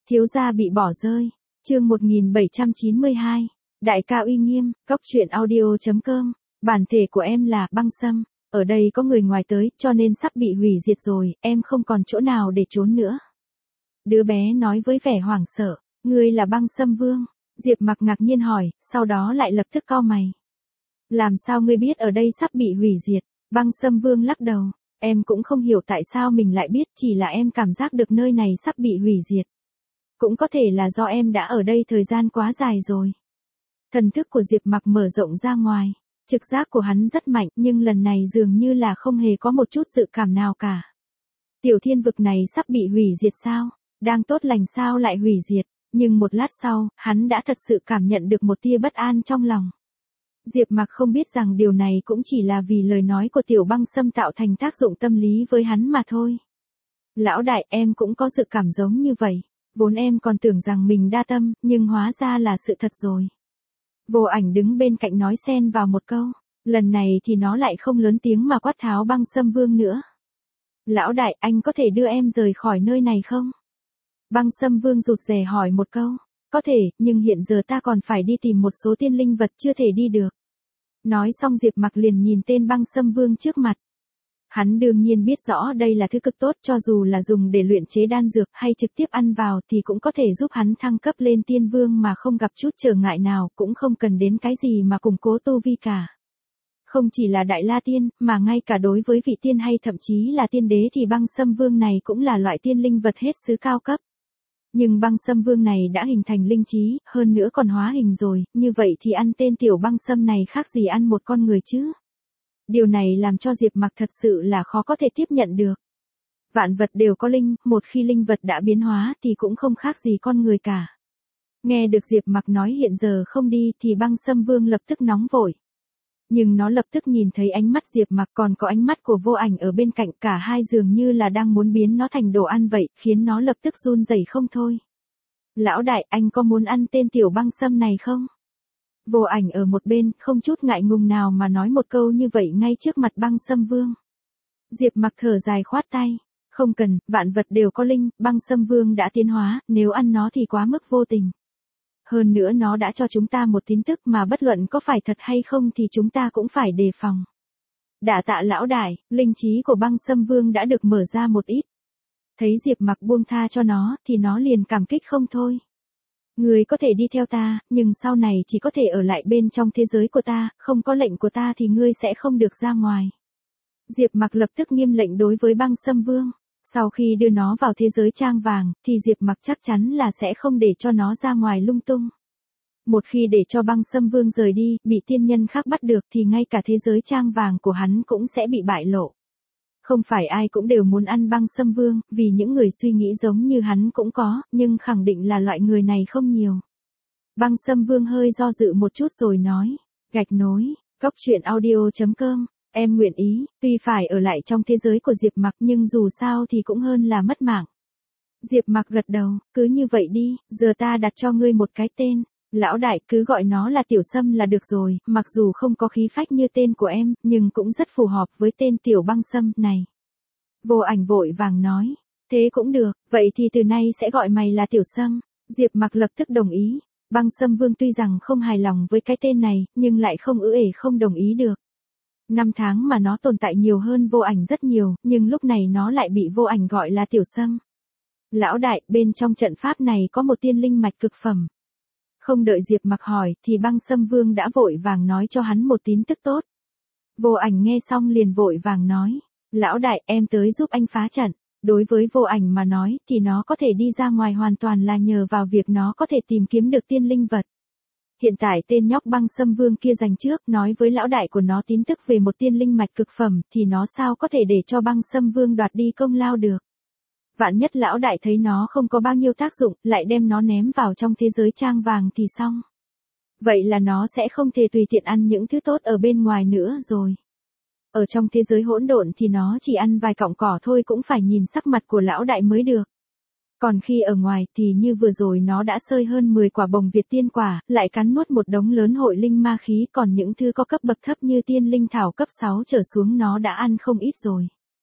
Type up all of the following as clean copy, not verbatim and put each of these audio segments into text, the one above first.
Thiếu gia bị bỏ rơi. Chương 1792. Đại ca uy nghiêm, góc truyện audio.com. Bản thể của em là Băng Sâm. Ở đây có người ngoài tới, cho nên sắp bị hủy diệt rồi, em không còn chỗ nào để trốn nữa. Đứa bé nói với vẻ hoảng sợ. Ngươi là Băng Sâm Vương? Diệp Mặc ngạc nhiên hỏi, sau đó lại lập tức cau mày. Làm sao ngươi biết ở đây sắp bị hủy diệt? Băng Sâm Vương lắc đầu. Em cũng không hiểu tại sao mình lại biết, chỉ là em cảm giác được nơi này sắp bị hủy diệt. Cũng có thể là do em đã ở đây thời gian quá dài rồi. Thần thức của Diệp Mặc mở rộng ra ngoài. Trực giác của hắn rất mạnh, nhưng lần này dường như là không hề có một chút dự cảm nào cả. Tiểu thiên vực này sắp bị hủy diệt sao? Đang tốt lành sao lại hủy diệt? Nhưng một lát sau, hắn đã thật sự cảm nhận được một tia bất an trong lòng. Diệp Mặc không biết rằng điều này cũng chỉ là vì lời nói của Tiểu Băng Sâm tạo thành tác dụng tâm lý với hắn mà thôi. Lão đại, em cũng có dự cảm giống như vậy. Vốn em còn tưởng rằng mình đa tâm, nhưng hóa ra là sự thật rồi. Vô Ảnh đứng bên cạnh nói xen vào một câu. Lần này thì nó lại không lớn tiếng mà quát tháo Băng Sâm Vương nữa. Lão đại, anh có thể đưa em rời khỏi nơi này không? Băng Sâm Vương rụt rè hỏi một câu. Có thể, nhưng hiện giờ ta còn phải đi tìm một số tiên linh vật chưa thể đi được. Nói xong Diệp Mặc liền nhìn tên Băng Sâm Vương trước mặt. Hắn đương nhiên biết rõ đây là thứ cực tốt, cho dù là dùng để luyện chế đan dược hay trực tiếp ăn vào thì cũng có thể giúp hắn thăng cấp lên tiên vương mà không gặp chút trở ngại nào, cũng không cần đến cái gì mà củng cố tu vi cả. Không chỉ là Đại La Tiên, mà ngay cả đối với vị tiên hay thậm chí là tiên đế thì Băng Sâm Vương này cũng là loại tiên linh vật hết sức cao cấp. Nhưng Băng Sâm Vương này đã hình thành linh trí, hơn nữa còn hóa hình rồi, như vậy thì ăn tên Tiểu Băng Sâm này khác gì ăn một con người chứ? Điều này làm cho Diệp Mặc thật sự là khó có thể tiếp nhận được. Vạn vật đều có linh, một khi linh vật đã biến hóa thì cũng không khác gì con người cả. Nghe được Diệp Mặc nói hiện giờ không đi thì Băng Sâm Vương lập tức nóng vội. Nhưng nó lập tức nhìn thấy ánh mắt Diệp Mặc, còn có ánh mắt của Vô Ảnh ở bên cạnh, cả hai dường như là đang muốn biến nó thành đồ ăn vậy, khiến nó lập tức run rẩy không thôi. Lão đại, anh có muốn ăn tên Tiểu Băng Sâm này không? Vô Ảnh ở một bên, không chút ngại ngùng nào mà nói một câu như vậy ngay trước mặt Băng Sâm Vương. Diệp Mặc thở dài khoát tay. Không cần, vạn vật đều có linh, Băng Sâm Vương đã tiến hóa, nếu ăn nó thì quá mức vô tình. Hơn nữa nó đã cho chúng ta một tin tức mà bất luận có phải thật hay không thì chúng ta cũng phải đề phòng. Đả tạ lão đại, linh trí của Băng Sâm Vương đã được mở ra một ít. Thấy Diệp Mặc buông tha cho nó thì nó liền cảm kích không thôi. Người có thể đi theo ta, nhưng sau này chỉ có thể ở lại bên trong thế giới của ta, không có lệnh của ta thì ngươi sẽ không được ra ngoài. Diệp Mặc lập tức nghiêm lệnh đối với Băng Sâm Vương. Sau khi đưa nó vào thế giới trang vàng, thì Diệp Mặc chắc chắn là sẽ không để cho nó ra ngoài lung tung. Một khi để cho Băng Sâm Vương rời đi, bị tiên nhân khác bắt được thì ngay cả thế giới trang vàng của hắn cũng sẽ bị bại lộ. Không phải ai cũng đều muốn ăn Băng Sâm Vương, vì những người suy nghĩ giống như hắn cũng có, nhưng khẳng định là loại người này không nhiều. Băng Sâm Vương hơi do dự một chút rồi nói. Gạch nối, góc truyện audio.com. Em nguyện ý, tuy phải ở lại trong thế giới của Diệp Mặc nhưng dù sao thì cũng hơn là mất mạng. Diệp Mặc gật đầu, cứ như vậy đi, giờ ta đặt cho ngươi một cái tên. Lão đại, cứ gọi nó là Tiểu Sâm là được rồi, mặc dù không có khí phách như tên của em, nhưng cũng rất phù hợp với tên Tiểu Băng Sâm này. Vô Ảnh vội vàng nói, thế cũng được, vậy thì từ nay sẽ gọi mày là Tiểu Sâm. Diệp Mặc lập tức đồng ý. Băng Sâm Vương tuy rằng không hài lòng với cái tên này, nhưng lại không không đồng ý được. 5 tháng mà nó tồn tại nhiều hơn Vô Ảnh rất nhiều, nhưng lúc này nó lại bị Vô Ảnh gọi là Tiểu Sâm. Lão đại, bên trong trận pháp này có một tiên linh mạch cực phẩm. Không đợi Diệp Mặc hỏi, thì Băng Sâm Vương đã vội vàng nói cho hắn một tin tức tốt. Vô Ảnh nghe xong liền vội vàng nói, lão đại, em tới giúp anh phá trận. Đối với Vô Ảnh mà nói, thì nó có thể đi ra ngoài hoàn toàn là nhờ vào việc nó có thể tìm kiếm được tiên linh vật. Hiện tại tên nhóc Băng Sâm Vương kia giành trước, nói với lão đại của nó tin tức về một tiên linh mạch cực phẩm, thì nó sao có thể để cho Băng Sâm Vương đoạt đi công lao được. Vạn nhất lão đại thấy nó không có bao nhiêu tác dụng, lại đem nó ném vào trong thế giới trang vàng thì xong. Vậy là nó sẽ không thể tùy tiện ăn những thứ tốt ở bên ngoài nữa rồi. Ở trong thế giới hỗn độn thì nó chỉ ăn vài cọng cỏ thôi cũng phải nhìn sắc mặt của lão đại mới được. Còn khi ở ngoài thì như vừa rồi nó đã xơi hơn 10 quả bồng Việt tiên quả, lại cắn nuốt một đống lớn hội linh ma khí, còn những thứ có cấp bậc thấp như tiên linh thảo cấp 6 trở xuống nó đã ăn không ít rồi.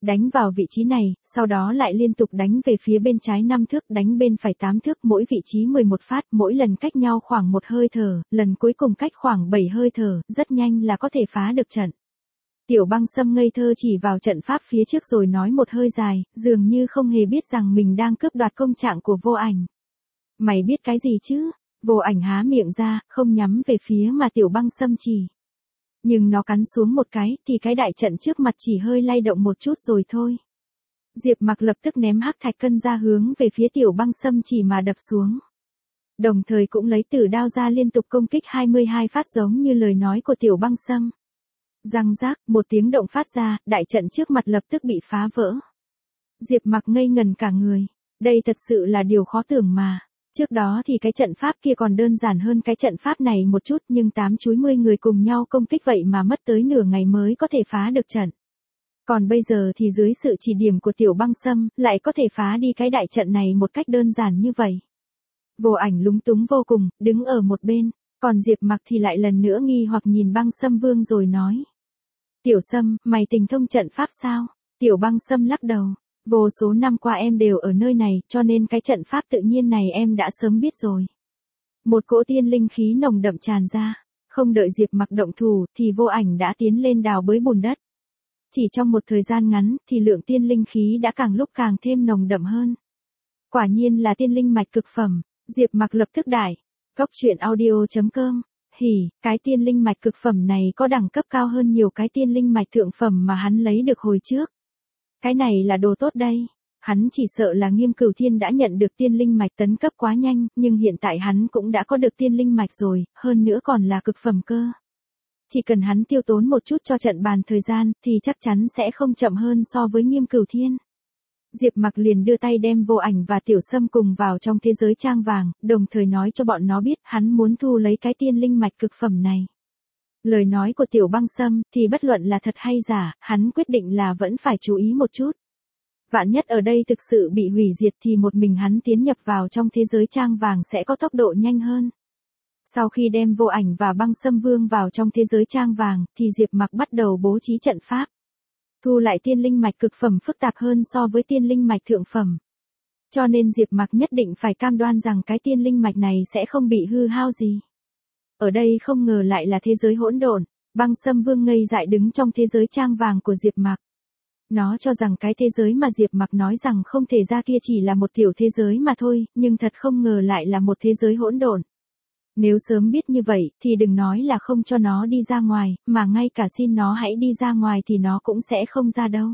đánh vào vị trí này, sau đó lại liên tục đánh về phía bên trái 5 thước, đánh bên phải 8 thước, mỗi vị trí 11 phát, mỗi lần cách nhau khoảng 1 hơi thở, lần cuối cùng cách khoảng 7 hơi thở, rất nhanh là có thể phá được trận. Tiểu Băng Sâm ngây thơ chỉ vào trận pháp phía trước rồi nói một hơi dài, dường như không hề biết rằng mình đang cướp đoạt công trạng của Vô Ảnh. Mày biết cái gì chứ? Vô Ảnh há miệng ra, không nhắm về phía mà Tiểu Băng Sâm chỉ. Nhưng nó cắn xuống một cái, thì cái đại trận trước mặt chỉ hơi lay động một chút rồi thôi. Diệp Mặc lập tức ném hắc thạch cân ra hướng về phía Tiểu Băng Sâm chỉ mà đập xuống. Đồng thời cũng lấy tử đao ra liên tục công kích 22 phát giống như lời nói của Tiểu Băng Sâm. Răng rác, một tiếng động phát ra, đại trận trước mặt lập tức bị phá vỡ. Diệp Mặc ngây ngần cả người. Đây thật sự là điều khó tưởng mà. Trước đó thì cái trận pháp kia còn đơn giản hơn cái trận pháp này một chút, nhưng 8 chúi 10 người cùng nhau công kích vậy mà mất tới nửa ngày mới có thể phá được trận. Còn bây giờ thì dưới sự chỉ điểm của Tiểu Băng Sâm, lại có thể phá đi cái đại trận này một cách đơn giản như vậy. Vô Ảnh lúng túng vô cùng, đứng ở một bên, còn Diệp Mặc thì lại lần nữa nghi hoặc nhìn Băng Sâm Vương rồi nói. Tiểu Sâm, mày tinh thông trận pháp sao? Tiểu Băng Sâm lắc đầu. Vô số năm qua em đều ở nơi này, cho nên cái trận pháp tự nhiên này em đã sớm biết rồi. Một cỗ tiên linh khí nồng đậm tràn ra. Không đợi Diệp Mặc động thủ, thì Vô Ảnh đã tiến lên đào bới bùn đất. Chỉ trong một thời gian ngắn, thì lượng tiên linh khí đã càng lúc càng thêm nồng đậm hơn. Quả nhiên là tiên linh mạch cực phẩm. Diệp Mặc lập tức đại. Goctruyện.audio.com. Hỉ, cái tiên linh mạch cực phẩm này có đẳng cấp cao hơn nhiều cái tiên linh mạch thượng phẩm mà hắn lấy được hồi trước. Cái này là đồ tốt đây. Hắn chỉ sợ là Nghiêm Cửu Thiên đã nhận được tiên linh mạch tấn cấp quá nhanh, nhưng hiện tại hắn cũng đã có được tiên linh mạch rồi, hơn nữa còn là cực phẩm cơ. Chỉ cần hắn tiêu tốn một chút cho trận bàn thời gian, thì chắc chắn sẽ không chậm hơn so với Nghiêm Cửu Thiên. Diệp Mặc liền đưa tay đem Vô Ảnh và Tiểu Sâm cùng vào trong thế giới trang vàng, đồng thời nói cho bọn nó biết hắn muốn thu lấy cái tiên linh mạch cực phẩm này. Lời nói của Tiểu Băng Sâm thì bất luận là thật hay giả, hắn quyết định là vẫn phải chú ý một chút. Vạn nhất ở đây thực sự bị hủy diệt thì một mình hắn tiến nhập vào trong thế giới trang vàng sẽ có tốc độ nhanh hơn. Sau khi đem Vô Ảnh và Băng Sâm Vương vào trong thế giới trang vàng, thì Diệp Mặc bắt đầu bố trí trận pháp. Thu lại tiên linh mạch cực phẩm phức tạp hơn so với tiên linh mạch thượng phẩm. Cho nên Diệp Mặc nhất định phải cam đoan rằng cái tiên linh mạch này sẽ không bị hư hao gì. Ở đây không ngờ lại là thế giới hỗn độn. Băng Sâm Vương ngây dại đứng trong thế giới trang vàng của Diệp Mặc. Nó cho rằng cái thế giới mà Diệp Mặc nói rằng không thể ra kia chỉ là một tiểu thế giới mà thôi, nhưng thật không ngờ lại là một thế giới hỗn độn. Nếu sớm biết như vậy, thì đừng nói là không cho nó đi ra ngoài, mà ngay cả xin nó hãy đi ra ngoài thì nó cũng sẽ không ra đâu.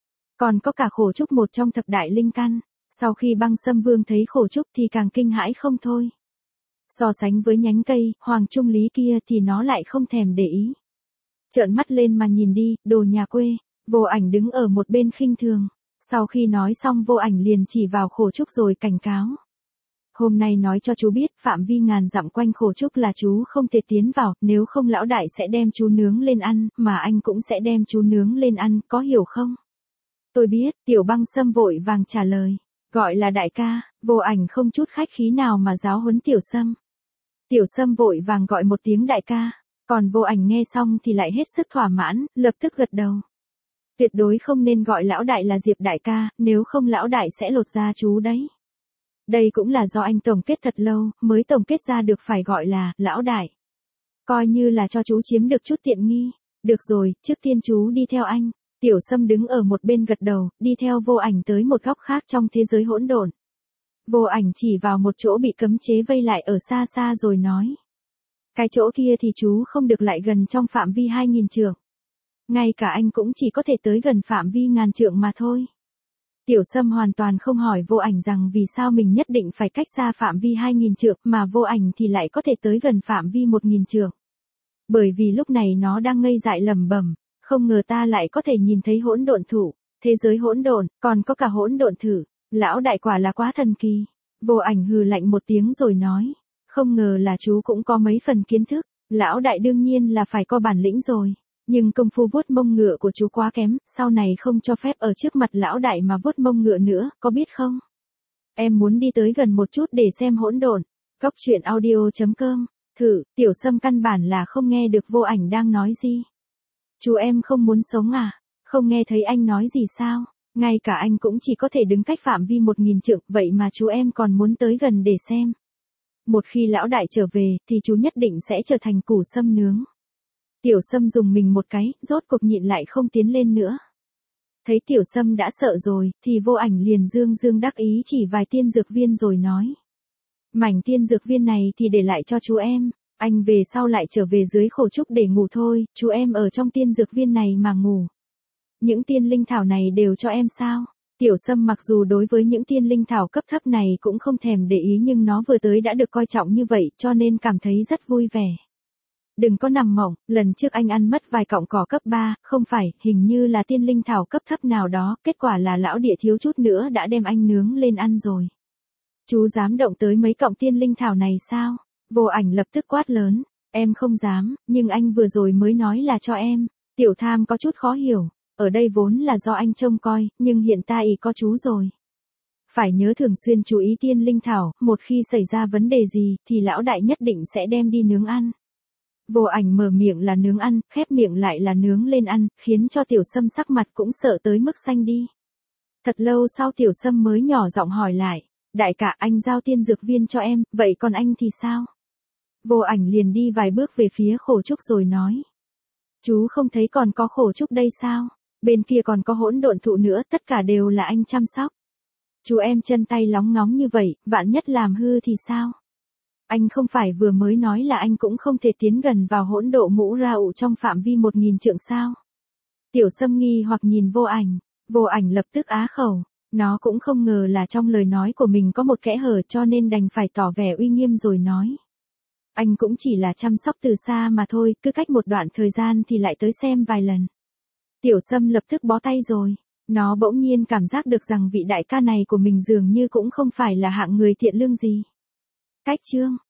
Còn có cả Khổ Trúc một trong thập đại linh căn. Sau khi Băng Sâm Vương thấy Khổ Trúc thì càng kinh hãi không thôi. So sánh với nhánh cây, Hoàng Trung Lý kia thì nó lại không thèm để ý. Trợn mắt lên mà nhìn đi, đồ nhà quê. Vô Ảnh đứng ở một bên khinh thường. Sau khi nói xong Vô Ảnh liền chỉ vào Khổ Trúc rồi cảnh cáo. Hôm nay nói cho chú biết, phạm vi ngàn dặm quanh Khổ Trúc là chú không thể tiến vào, nếu không lão đại sẽ đem chú nướng lên ăn, mà anh cũng sẽ đem chú nướng lên ăn, có hiểu không? Tôi biết, Tiểu Băng Sâm vội vàng trả lời. Gọi là đại ca. Vô Ảnh không chút khách khí nào mà giáo huấn Tiểu Sâm. Tiểu Sâm vội vàng gọi một tiếng đại ca. Còn Vô Ảnh nghe xong thì lại hết sức thỏa mãn, lập tức gật đầu. Tuyệt đối không nên gọi lão đại là Diệp đại ca, nếu không lão đại sẽ lột da chú đấy. Đây cũng là do anh tổng kết thật lâu, mới tổng kết ra được phải gọi là lão đại. Coi như là cho chú chiếm được chút tiện nghi. Được rồi, trước tiên chú đi theo anh. Tiểu Sâm đứng ở một bên gật đầu, đi theo Vô Ảnh tới một góc khác trong thế giới hỗn độn. Vô Ảnh chỉ vào một chỗ bị cấm chế vây lại ở xa xa rồi nói. Cái chỗ kia thì chú không được lại gần trong phạm vi 2000 trượng. Ngay cả anh cũng chỉ có thể tới gần phạm vi 1000 trượng mà thôi. Tiểu Sâm hoàn toàn không hỏi Vô Ảnh rằng vì sao mình nhất định phải cách xa phạm vi 2000 trượng mà Vô Ảnh thì lại có thể tới gần phạm vi 1000 trượng. Bởi vì lúc này nó đang ngây dại lẩm bẩm, không ngờ ta lại có thể nhìn thấy hỗn độn thụ, thế giới hỗn độn, còn có cả hỗn độn thử. Lão đại quả là quá thần kỳ. Vô Ảnh hừ lạnh một tiếng rồi nói, không ngờ là chú cũng có mấy phần kiến thức. Lão đại đương nhiên là phải có bản lĩnh rồi. Nhưng công phu vuốt mông ngựa của chú quá kém, sau này không cho phép ở trước mặt lão đại mà vuốt mông ngựa nữa, có biết không? Em muốn đi tới gần một chút để xem hỗn độn. Goctruyện.audio.com. Thử, Tiểu Sâm căn bản là không nghe được Vô Ảnh đang nói gì. Chú em không muốn sống à? Không nghe thấy anh nói gì sao? Ngay cả anh cũng chỉ có thể đứng cách phạm vi 1000 trượng, vậy mà chú em còn muốn tới gần để xem. Một khi lão đại trở về, thì chú nhất định sẽ trở thành củ sâm nướng. Tiểu Sâm dùng mình một cái, rốt cuộc nhịn lại không tiến lên nữa. Thấy Tiểu Sâm đã sợ rồi, thì Vô Ảnh liền dương dương đắc ý chỉ vài tiên dược viên rồi nói. Mảnh tiên dược viên này thì để lại cho chú em, anh về sau lại trở về dưới khổ trúc để ngủ thôi, chú em ở trong tiên dược viên này mà ngủ. Những tiên linh thảo này đều cho em sao? Tiểu Sâm mặc dù đối với những tiên linh thảo cấp thấp này cũng không thèm để ý, nhưng nó vừa tới đã được coi trọng như vậy cho nên cảm thấy rất vui vẻ. Đừng có nằm mộng, lần trước anh ăn mất vài cọng cỏ cấp 3, không phải, hình như là tiên linh thảo cấp thấp nào đó, kết quả là lão địa thiếu chút nữa đã đem anh nướng lên ăn rồi. Chú dám động tới mấy cọng tiên linh thảo này sao? Vô Ảnh lập tức quát lớn, em không dám, nhưng anh vừa rồi mới nói là cho em. Tiểu Tham có chút khó hiểu, ở đây vốn là do anh trông coi, nhưng hiện tại có chú rồi. Phải nhớ thường xuyên chú ý tiên linh thảo, một khi xảy ra vấn đề gì, thì lão đại nhất định sẽ đem đi nướng ăn. Vô Ảnh mở miệng là nướng ăn, khép miệng lại là nướng lên ăn, khiến cho Tiểu Sâm sắc mặt cũng sợ tới mức xanh đi. Thật lâu sau Tiểu Sâm mới nhỏ giọng hỏi lại, đại ca anh giao tiên dược viên cho em, vậy còn anh thì sao? Vô Ảnh liền đi vài bước về phía khổ trúc rồi nói. Chú không thấy còn có khổ trúc đây sao? Bên kia còn có hỗn độn thụ nữa, tất cả đều là anh chăm sóc. Chú em chân tay lóng ngóng như vậy, vạn nhất làm hư thì sao? Anh không phải vừa mới nói là anh cũng không thể tiến gần vào hỗn độ mũ ra ụ trong phạm vi 1000 trượng sao? Tiểu Sâm nghi hoặc nhìn Vô Ảnh, Vô Ảnh lập tức á khẩu, nó cũng không ngờ là trong lời nói của mình có một kẽ hở cho nên đành phải tỏ vẻ uy nghiêm rồi nói. Anh cũng chỉ là chăm sóc từ xa mà thôi, cứ cách một đoạn thời gian thì lại tới xem vài lần. Tiểu Sâm lập tức bó tay rồi, nó bỗng nhiên cảm giác được rằng vị đại ca này của mình dường như cũng không phải là hạng người thiện lương gì. Cách chương